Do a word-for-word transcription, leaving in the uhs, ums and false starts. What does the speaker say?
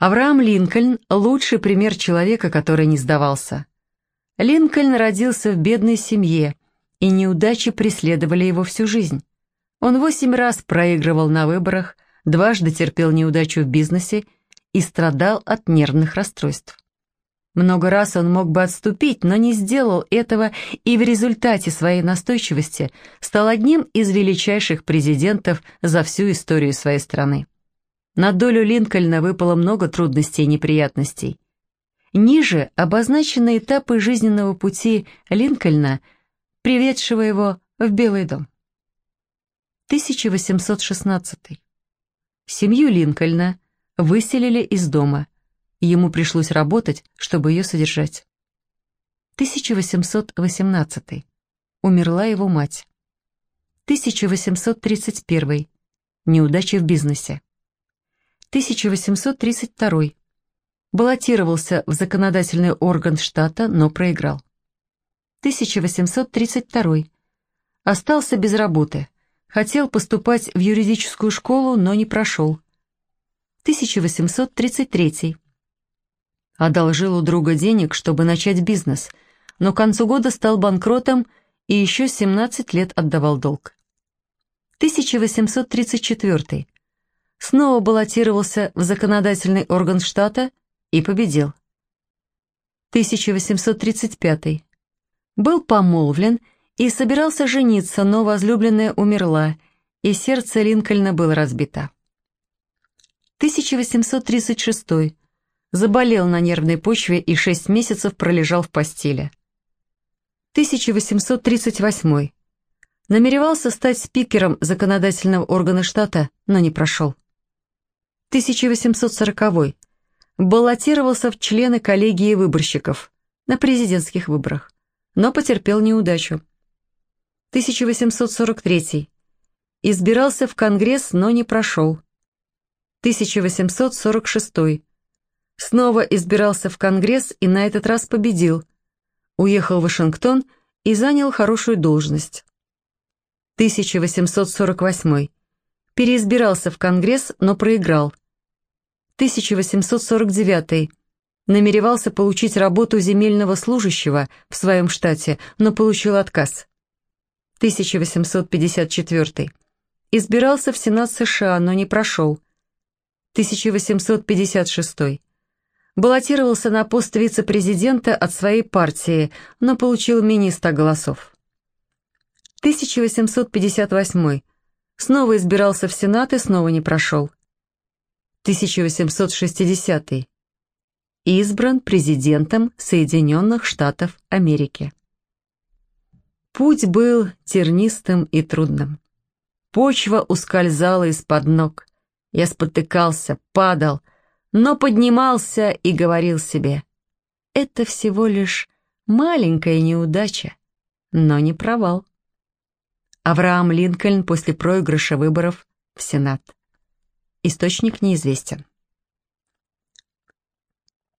Авраам Линкольн – лучший пример человека, который не сдавался. Линкольн родился в бедной семье, и неудачи преследовали его всю жизнь. Он восемь раз проигрывал на выборах, дважды терпел неудачу в бизнесе и страдал от нервных расстройств. Много раз он мог бы отступить, но не сделал этого и в результате своей настойчивости стал одним из величайших президентов за всю историю своей страны. На долю Линкольна выпало много трудностей и неприятностей. Ниже обозначены этапы жизненного пути Линкольна, приведшего его в Белый дом. тысяча восемьсот шестнадцатый. Семью Линкольна выселили из дома. Ему пришлось работать, чтобы ее содержать. тысяча восемьсот восемнадцатый. Умерла его мать. тысяча восемьсот тридцать первый. Неудача в бизнесе. тысяча восемьсот тридцать второй. Баллотировался в законодательный орган штата, но проиграл. тысяча восемьсот тридцать второй. Остался без работы. Хотел поступать в юридическую школу, но не прошел. тысяча восемьсот тридцать третий. Одолжил у друга денег, чтобы начать бизнес, но к концу года стал банкротом и еще семнадцать лет отдавал долг. тысяча восемьсот тридцать четвертый. Снова баллотировался в законодательный орган штата и победил. тысяча восемьсот тридцать пятый. Был помолвлен и собирался жениться, но возлюбленная умерла, и сердце Линкольна было разбито. тысяча восемьсот тридцать шестой. Заболел на нервной почве и шесть месяцев пролежал в постели. тысяча восемьсот тридцать восьмой. Намеревался стать спикером законодательного органа штата, но не прошел. тысяча восемьсот сороковой. Баллотировался в члены коллегии выборщиков на президентских выборах, но потерпел неудачу. тысяча восемьсот сорок третий. Избирался в Конгресс, но не прошел. тысяча восемьсот сорок шестой. Снова избирался в Конгресс и на этот раз победил. Уехал в Вашингтон и занял хорошую должность. тысяча восемьсот сорок восьмой. Переизбирался в Конгресс, но проиграл. тысяча восемьсот сорок девятый. Намеревался получить работу земельного служащего в своем штате, но получил отказ. тысяча восемьсот пятьдесят четвертый. Избирался в Сенат США, но не прошел. тысяча восемьсот пятьдесят шестой. Баллотировался на пост вице-президента от своей партии, но получил менее ста голосов. тысяча восемьсот пятьдесят восьмой. Снова избирался в Сенат и снова не прошел. тысяча восемьсот шестидесятый. Избран президентом Соединенных Штатов Америки. Путь был тернистым и трудным. Почва ускользала из-под ног. Я спотыкался, падал, но поднимался и говорил себе: это всего лишь маленькая неудача, но не провал. Авраам Линкольн после проигрыша выборов в Сенат. Источник неизвестен.